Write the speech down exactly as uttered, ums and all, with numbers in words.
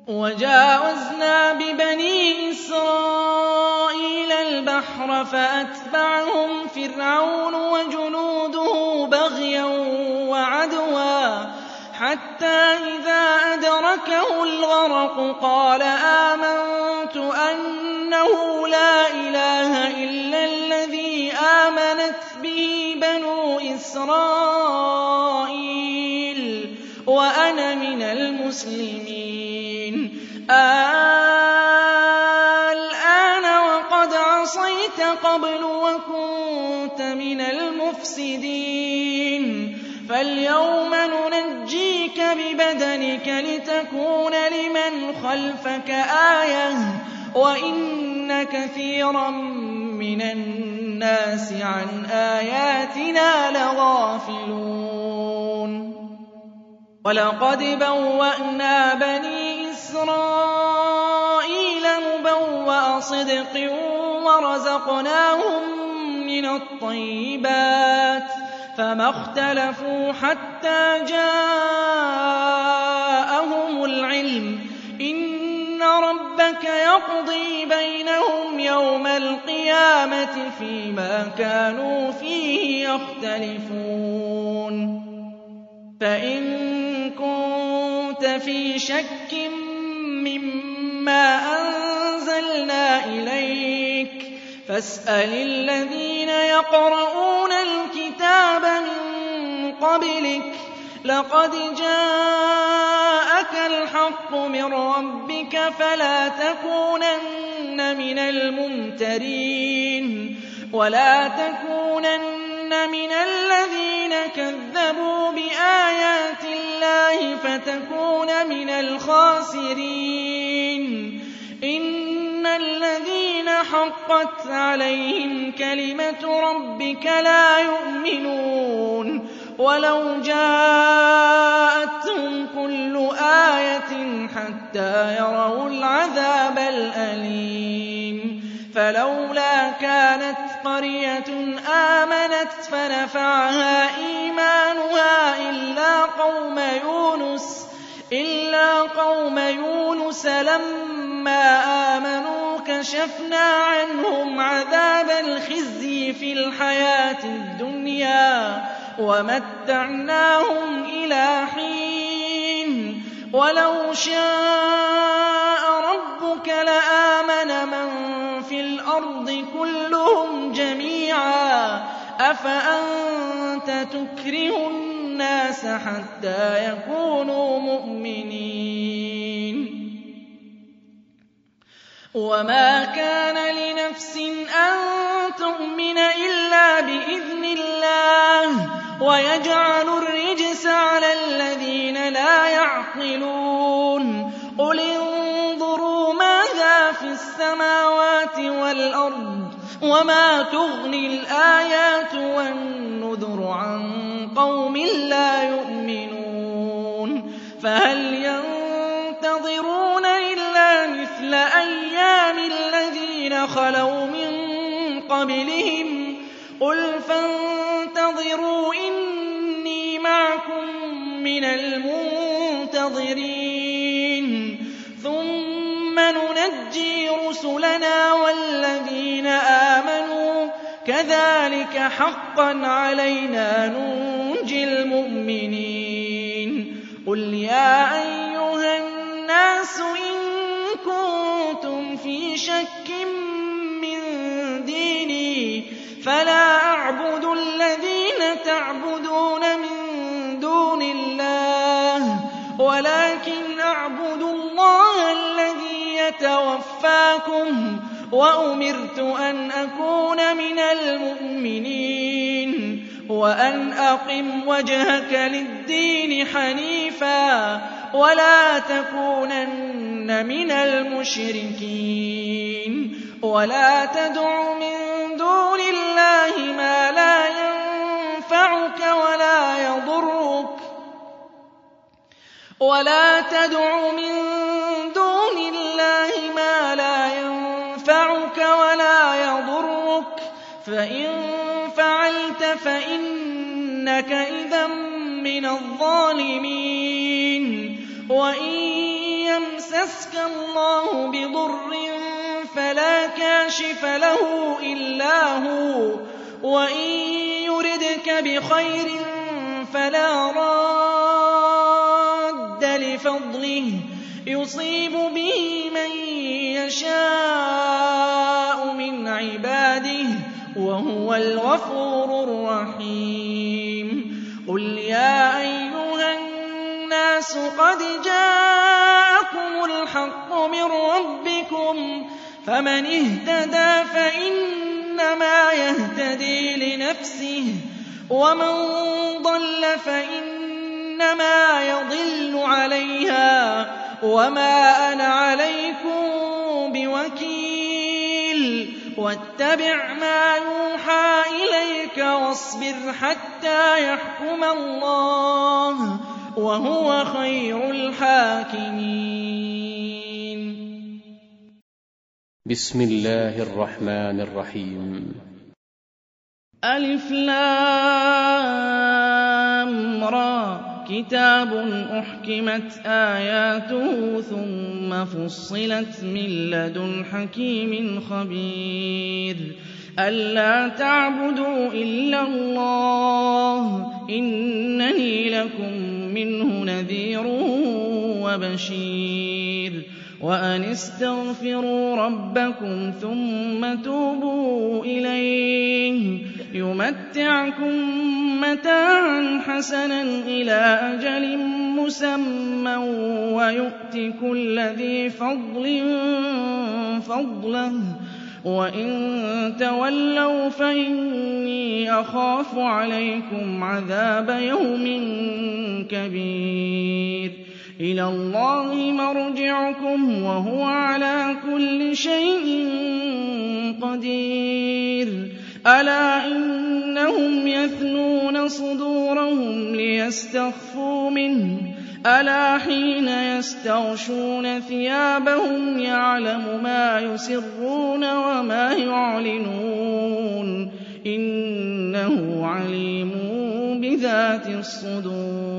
وَجَاوَزْنَا بِبَنِي إِسْرَائِيلَ الْبَحْرَ فَأَتْبَعَهُمْ فِرْعَوْنُ وَجُنُودُهُ بَغْيًا وَعَدْوًا حَتَّىٰ إِذَا أَدْرَكَهُ الْغَرَقُ قَالَ آمَنتُ أَنَّهُ لَا إِلَٰهَ إِلَّا الَّذِي آمَنَتْ بِهِ بَنُو إِسْرَائِيلَ وَأَنَا مِنَ الْمُسْلِمِينَ الْآنَ وَقَدْ عَصَيْتَ قَبْلُ وَكُنتَ مِنَ الْمُفْسِدِينَ فَالْيَوْمَ نُنَجِّيكَ بِبَدَنِكَ لِتَكُونَ لِمَنْ خَلْفَكَ آيَةً وَإِنَّ كَثِيرًا مِّنَ النَّاسِ عَنْ آيَاتِنَا لَغَافِلُونَ وَلَقَدْ بَوَّأْنَا بَنِي إِسْرَائِيلَ مُبَوَّأَ صِدْقٍ وَرَزَقْنَاهُم مِّنَ الطَّيِّبَاتِ فَمَا اخْتَلَفُوا حَتَّىٰ جَاءَهُمُ الْعِلْمُ ۚ إِنَّ رَبَّكَ يَقْضِي بَيْنَهُمْ يَوْمَ الْقِيَامَةِ فِيمَا كَانُوا فِيهِ يَخْتَلِفُونَ فَإِن كُنتَ فِي شَكٍّ مِّمَّا أَنزَلْنَا إِلَيْكَ فَاسْأَلِ الَّذِينَ يَقْرَؤُونَ الْكِتَابَ مِن قَبْلِكَ ۚ لَقَدْ جَاءَكَ الْحَقُّ مِن رَّبِّكَ فَلَا تَكُونَنَّ مِنَ الْمُمْتَرِينَ وَلَا تَكُونَنَّ مِنَ الَّذِينَ كَذَّبُوا بِآيَاتِ اللَّهِ فَتَكُونَ مِنَ الْخَاسِرِينَ إِنَّ الَّذِينَ حَقَّتْ عَلَيْهِمْ كَلِمَةُ رَبِّكَ لَا يُؤْمِنُونَ وَلَوْ جَاءَتْهُمْ كُلُّ آيَةٍ حَتَّىٰ يَرَوُا الْعَذَابَ الْأَلِيمَ فَلَوْلَا كَانَتْ قَرْيَةٌ آمَنَتْ فَنَفَعَهَا إِيمَانُهَا إِلَّا قَوْمَ يُونُسَ إِلَّا قَوْمَ يُونُسَ لَمَّا آمَنُوا كَشَفْنَا عَنْهُمْ عَذَابَ الْخِزْيِ فِي الْحَيَاةِ الدُّنْيَا وَمَتَّعْنَاهُمْ إِلَىٰ حِينٍ وَلَوْ شَاءَ رَبُّكَ لَآمَنَ مَن فِي الْأَرْضِ كُلُّهُمْ جَمِيعًا أَفَأَنتَ تُكْرِهُ النَّاسَ حَتَّىٰ يَكُونُوا مُؤْمِنِينَ وَمَا كَانَ لِنَفْسٍ أَن تُؤْمِنَ إِلَّا بِإِذْنِ اللَّهِ وَيَجْعَلُ الرِّجْسَ عَلَى الَّذِينَ لَا يَعْقِلُونَ قُلِ انظُرُوا مَاذَا فِي السَّمَاوَاتِ وَالْأَرْضِ وَمَا تُغْنِي الْآيَاتُ وَالنُّذُرُ عَن قَوْمٍ لَّا يُؤْمِنُونَ فَهَلْ يَنتَظِرُونَ إِلَّا مِثْلَ أَيَّامِ الَّذِينَ خَلَوْا مِن قَبْلِهِمْ قُلْ فَانتَظِرُوا إِنِّي مَعَكُم مِّنَ الْمُنتَظِرِينَ ثُمَّ نُنَجِّي رُسُلَنَا وَالَّذِينَ آمَنُوا كَذَٰلِكَ حَقًّا عَلَيْنَا نُنجِي الْمُؤْمِنِينَ قُلْ يَا أَيُّهَا النَّاسُ إِن كُنتُمْ فِي شَكٍّ مِّن دِينِي فَلَا أَعْبُدُ الَّذِينَ تَعْبُدُونَ مِن دُونِ اللَّهِ وَلَٰكِنْ أَعْبُدُ اللَّهَ الَّذِي يَتَوَفَّاكُمْ وَأُمِرْتُ أَنْ أَكُونَ مِنَ الْمُؤْمِنِينَ وَأَنْ أَقِمْ وَجْهَكَ لِلدِّينِ حَنِيفًا وَلَا تَكُونَنَّ مِنَ الْمُشْرِكِينَ وَلَا تَدْعُ مِن دُونِ اللَّهِ مَا لَا يَنفَعُكَ وَلَا يَضُرُّكَ وَلَا تَدْعُ مِن دُونِ اللَّهِ مَا لَا يَنفَعُكَ وَلَا يَضُرُّكَ فَإِن فَعَلْتَ فَإِنَّكَ إِذًا مِّنَ الظَّالِمِينَ وَإِن يَمْسَسْكَ يمسسك الله بضر فلا كاشف له إلا هو وإن يردك بخير فلا راد لفضله يصيب به من يشاء من عباده وهو الغفور الرحيم قل يا أيها الناس قد جاءكم الحق من ربكم فمن اهتدى فإنما يهتدي لنفسه ومن ضل فإنما يضل عليها وما أنا عليكم بوكيل واتبع ما يوحى إليك واصبر حتى يحكم الله وهو خير الحاكمين. بسم الله الرحمن الرحيم. ألف لام را كتاب أحكمت آياته ثم فصلت من لدن حكيم خبير ألا تعبدوا إلا الله إنني لكم منه نذير وبشير وأن استغفروا ربكم ثم توبوا إليه يمتعكم متاعا حسنا إلى أجل مسمى ويؤت كل ذي فضل فضله وإن تولوا فإني أخاف عليكم عذاب يوم كبير إلى الله مرجعكم وهو على كل شيء قدير ألا إنهم يثنون صدورهم ليستخفوا منه ألا حين يستغشون ثيابهم يعلم ما يسرون وما يعلنون إنه عليم بذات الصدور.